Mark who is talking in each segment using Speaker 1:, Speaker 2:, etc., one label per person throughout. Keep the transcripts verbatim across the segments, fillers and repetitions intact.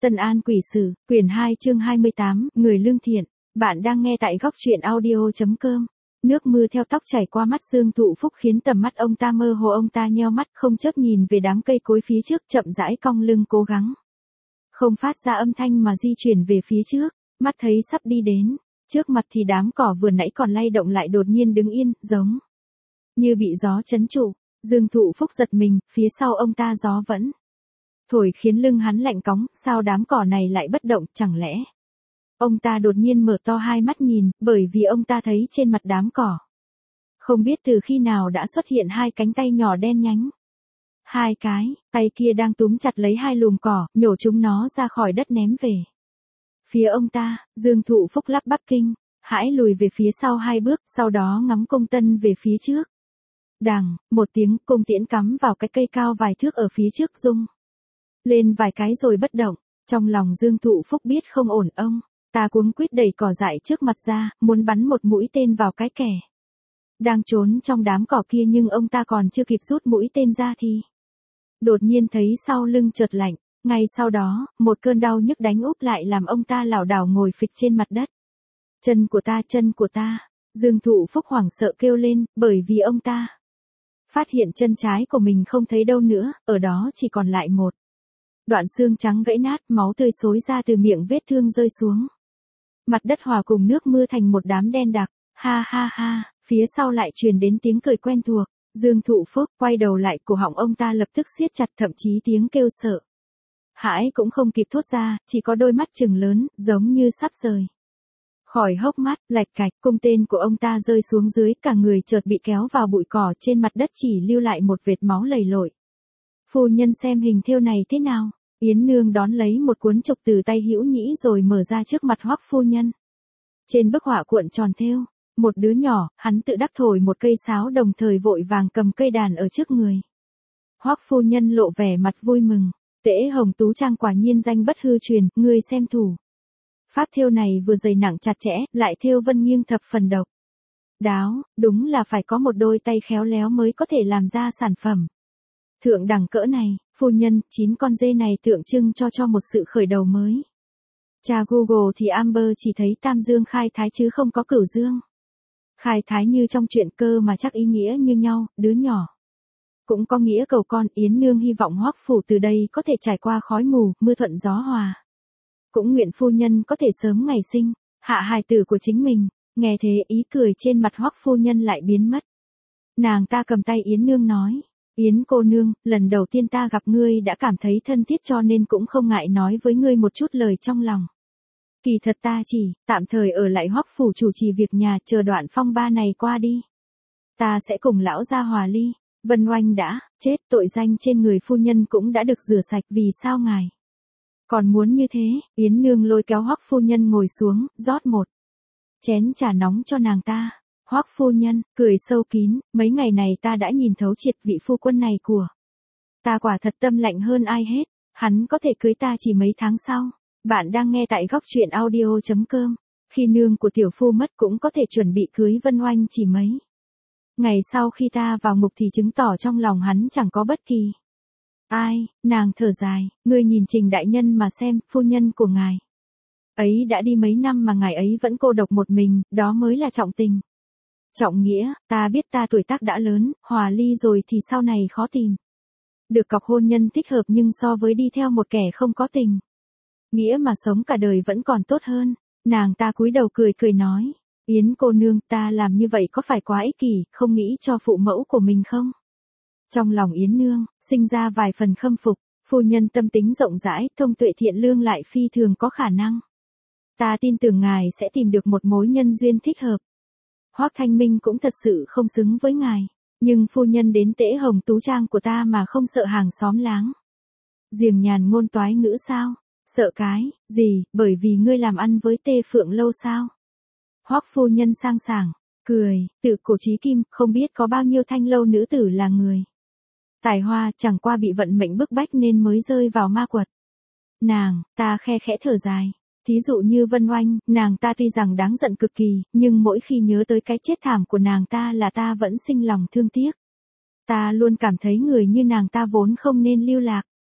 Speaker 1: Tân An Quỷ Sử, quyển hai chương hai mươi tám, Người lương thiện. Bạn đang nghe tại góc truyện audio.com. Nước mưa theo tóc chảy qua mắt Dương Thụ Phúc khiến tầm mắt ông ta mơ hồ, ông ta nheo mắt không chớp nhìn về đám cây cối phía trước, chậm rãi cong lưng cố gắng không phát ra âm thanh mà di chuyển về phía trước, mắt thấy sắp đi đến. Trước mặt thì đám cỏ vừa nãy còn lay động lại đột nhiên đứng yên, giống như bị gió trấn trụ. Dương Thụ Phúc giật mình, phía sau ông ta gió vẫn thổi khiến lưng hắn lạnh cóng, sao đám cỏ này lại bất động, chẳng lẽ... Ông ta đột nhiên mở to hai mắt nhìn, bởi vì ông ta thấy trên mặt đám cỏ. Không biết từ khi nào đã xuất hiện hai cánh tay nhỏ đen nhánh. Hai cái, tay kia đang túm chặt lấy hai lùm cỏ, nhổ chúng nó ra khỏi đất ném về phía ông ta. Dương Thụ Phúc lắp bắp kinh hãi lùi về phía sau hai bước, sau đó ngắm cung tân về phía trước. Đằng, một tiếng, cung tiễn cắm vào cái cây cao vài thước ở phía trước rung lên vài cái rồi bất động. Trong lòng Dương Thụ Phúc biết không ổn, ông ta cuống quýt đẩy cỏ dại trước mặt ra, muốn bắn một mũi tên vào cái kẻ đang trốn trong đám cỏ kia, nhưng ông ta còn chưa kịp rút mũi tên ra thì đột nhiên thấy sau lưng chợt lạnh. Ngay sau đó, một cơn đau nhức đánh úp lại làm ông ta lảo đảo ngồi phịch trên mặt đất. Chân của ta, chân của ta. Dương Thụ Phúc hoảng sợ kêu lên, bởi vì ông ta phát hiện chân trái của mình không thấy đâu nữa, ở đó chỉ còn lại một đoạn xương trắng gãy nát, máu tươi xối ra từ miệng vết thương rơi xuống mặt đất hòa cùng nước mưa thành một đám đen đặc. Ha ha ha, phía sau lại truyền đến tiếng cười quen thuộc. Dương Thụ Phúc quay đầu lại, cổ họng ông ta lập tức siết chặt, thậm chí tiếng kêu sợ hãi cũng không kịp thốt ra, chỉ có đôi mắt trừng lớn, giống như sắp rời khỏi hốc mắt. Lạch cạch, cung tên của ông ta rơi xuống dưới, cả người chợt bị kéo vào bụi cỏ, trên mặt đất chỉ lưu lại một vệt máu lầy lội. Phu nhân xem hình thêu này thế nào? Yến Nương đón lấy một cuốn trục từ tay Hữu Nhĩ rồi mở ra trước mặt Hoắc phu nhân. Trên bức họa cuộn tròn thêu một đứa nhỏ, hắn tự đắc thổi một cây sáo, đồng thời vội vàng cầm cây đàn ở trước người. Hoắc phu nhân lộ vẻ mặt vui mừng. Tễ Hồng Tú Trang quả nhiên danh bất hư truyền, ngươi xem thủ pháp thêu này vừa dày nặng chặt chẽ, lại thêu vân nghiêng thập phần độc đáo, đúng là phải có một đôi tay khéo léo mới có thể làm ra sản phẩm thượng đẳng cỡ này. Phu nhân, chín con dê này tượng trưng cho cho một sự khởi đầu mới. Tra Google thì Amber chỉ thấy Tam Dương khai thái chứ không có Cửu Dương khai thái như trong truyện cơ, mà chắc ý nghĩa như nhau. Đứa nhỏ cũng có nghĩa cầu con. Yến Nương hy vọng Hoắc phủ từ đây có thể trải qua khói mù, mưa thuận gió hòa. Cũng nguyện phu nhân có thể sớm ngày sinh hạ hài tử của chính mình. Nghe thế, ý cười trên mặt Hoắc phu nhân lại biến mất. Nàng ta cầm tay Yến Nương nói: Yến cô nương, lần đầu tiên ta gặp ngươi đã cảm thấy thân thiết, cho nên cũng không ngại nói với ngươi một chút lời trong lòng. Kỳ thật ta chỉ tạm thời ở lại Hoắc phủ chủ trì việc nhà, chờ đoạn phong ba này qua đi, ta sẽ cùng lão gia hòa ly. Vân Oanh đã chết, tội danh trên người phu nhân cũng đã được rửa sạch, vì sao ngài còn muốn như thế? Yến Nương lôi kéo Hoắc phu nhân ngồi xuống, rót một chén trà nóng cho nàng ta. Hoắc phu nhân cười sâu kín, mấy ngày này ta đã nhìn thấu triệt vị phu quân này của ta, quả thật tâm lạnh hơn ai hết. Hắn có thể cưới ta chỉ mấy tháng sau. Bạn đang nghe tại góc truyện audio.com. Khi nương của tiểu phu mất cũng có thể chuẩn bị cưới Vân Oanh chỉ mấy ngày sau khi ta vào ngục, thì chứng tỏ trong lòng hắn chẳng có bất kỳ ai. Nàng thở dài, ngươi nhìn Trình đại nhân mà xem, phu nhân của ngài ấy đã đi mấy năm mà ngài ấy vẫn cô độc một mình, đó mới là trọng tình trọng nghĩa. Ta biết ta tuổi tác đã lớn, hòa ly rồi thì sau này khó tìm được cọc hôn nhân thích hợp, nhưng so với đi theo một kẻ không có tình nghĩa mà sống cả đời vẫn còn tốt hơn. Nàng ta cúi đầu cười cười nói: Yến cô nương, ta làm như vậy có phải quá ích kỷ, không nghĩ cho phụ mẫu của mình không? Trong lòng Yến Nương sinh ra vài phần khâm phục. Phu nhân tâm tính rộng rãi, thông tuệ thiện lương, lại phi thường có khả năng. Ta tin tưởng ngài sẽ tìm được một mối nhân duyên thích hợp. Hoắc Thanh Minh cũng thật sự không xứng với ngài, nhưng phu nhân đến Tễ Hồng Tú Trang của ta mà không sợ hàng xóm láng giềng nhàn ngôn toái ngữ sao? Sợ cái gì, bởi vì ngươi làm ăn với Tê Phượng lâu sao? Hoắc phu nhân sang sảng cười, tự cổ chí kim, không biết có bao nhiêu thanh lâu nữ tử là người tài hoa, chẳng qua bị vận mệnh bức bách nên mới rơi vào ma quật. Nàng ta khe khẽ thở dài. Thí dụ như Vân Oanh, nàng ta tuy rằng đáng giận cực kỳ, nhưng mỗi khi nhớ tới cái chết thảm của nàng ta là ta vẫn sinh lòng thương tiếc. Ta luôn cảm thấy người như nàng ta vốn không nên lưu lạc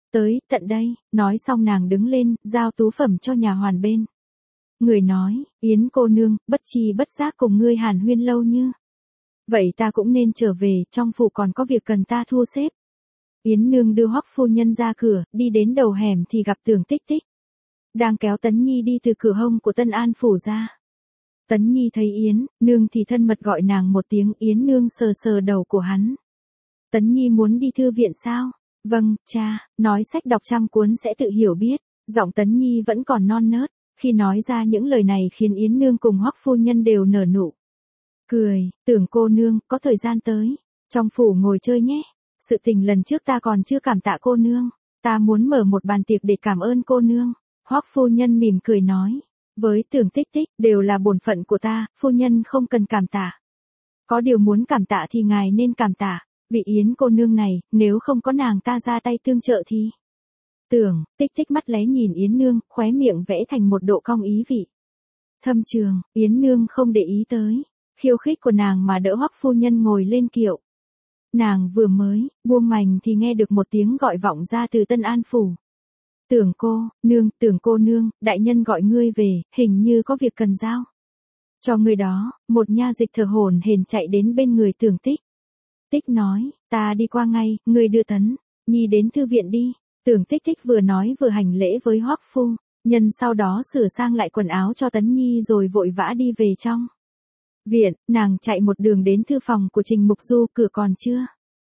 Speaker 1: Tới, tận đây, nói xong nàng đứng lên, giao tú phẩm cho nhà hoàn bên. Người nói, Yến cô nương, bất chi bất giác cùng ngươi hàn huyên lâu như. Vậy ta cũng nên trở về, trong phủ còn có việc cần ta thu xếp. Yến nương đưa Hoắc phu nhân ra cửa, đi đến đầu hẻm thì gặp Tưởng Tích Tích. Đang kéo Tấn Nhi đi từ cửa hông của Tân An phủ ra. Tấn Nhi thấy Yến, nương thì thân mật gọi nàng một tiếng, Yến nương sờ sờ đầu của hắn. Tấn Nhi muốn đi thư viện sao? Vâng, cha, nói sách đọc trăm cuốn sẽ tự hiểu biết. Giọng Tấn Nhi vẫn còn non nớt, khi nói ra những lời này khiến Yến nương cùng Hoắc phu nhân đều nở nụ cười. Tưởng cô nương, có thời gian tới trong phủ ngồi chơi nhé. Sự tình lần trước ta còn chưa cảm tạ cô nương, ta muốn mở một bàn tiệc để cảm ơn cô nương. Hoắc phu nhân mỉm cười nói, với Tưởng Tích Tích, đều là bổn phận của ta, phu nhân không cần cảm tạ. Có điều muốn cảm tạ thì ngài nên cảm tạ, vị Yến cô nương này, nếu không có nàng ta ra tay tương trợ thì. Tưởng Tích Tích mắt lé nhìn Yến nương, khóe miệng vẽ thành một độ cong ý vị thâm trường. Yến nương không để ý tới khiêu khích của nàng mà đỡ Hoắc phu nhân ngồi lên kiệu. Nàng vừa mới buông mành thì nghe được một tiếng gọi vọng ra từ Tân An phủ. Tưởng cô, nương, tưởng cô nương, đại nhân gọi ngươi về, hình như có việc cần giao cho người đó. Một nha dịch thở hổn hển chạy đến bên người Tưởng Tích Tích nói, ta đi qua ngay, ngươi đưa Tấn Nhi đến thư viện đi. Tưởng Tích Tích vừa nói vừa hành lễ với Hoắc phu nhân, sau đó sửa sang lại quần áo cho Tấn Nhi rồi vội vã đi về trong viện. Nàng chạy một đường đến thư phòng của Trình Mục Du, cửa còn chưa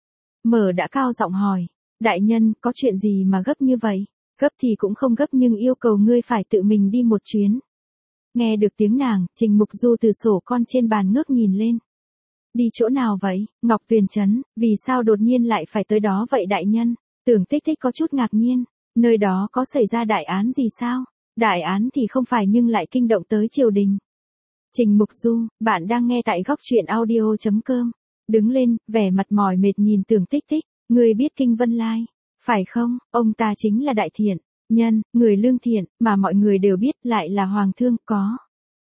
Speaker 1: mở đã cao giọng hỏi, đại nhân, có chuyện gì mà gấp như vậy? Gấp thì cũng không gấp nhưng yêu cầu ngươi phải tự mình đi một chuyến. Nghe được tiếng nàng, Trình Mục Du từ sổ con trên bàn ngước nhìn lên. Đi chỗ nào vậy? Ngọc Tuyền Trấn, vì sao đột nhiên lại phải tới đó vậy đại nhân? Tưởng Tích Tích có chút ngạc nhiên, nơi đó có xảy ra đại án gì sao? Đại án thì không phải nhưng lại kinh động tới triều đình. Trình Mục Du, bạn đang nghe tại góc truyện audio chấm com. Đứng lên, vẻ mặt mỏi mệt nhìn Tưởng Tích Tích, ngươi biết Kinh Vân Lai, phải không? Ông ta chính là đại thiện nhân, người lương thiện, mà mọi người đều biết, lại là hoàng thương, có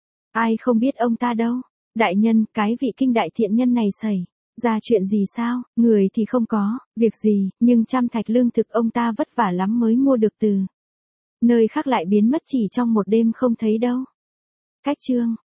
Speaker 1: ai không biết ông ta đâu. Đại nhân, cái vị kinh đại thiện nhân này xảy ra chuyện gì sao? Người thì không có việc gì, nhưng trăm thạch lương thực ông ta vất vả lắm mới mua được từ nơi khác lại biến mất chỉ trong một đêm không thấy đâu. Cách chương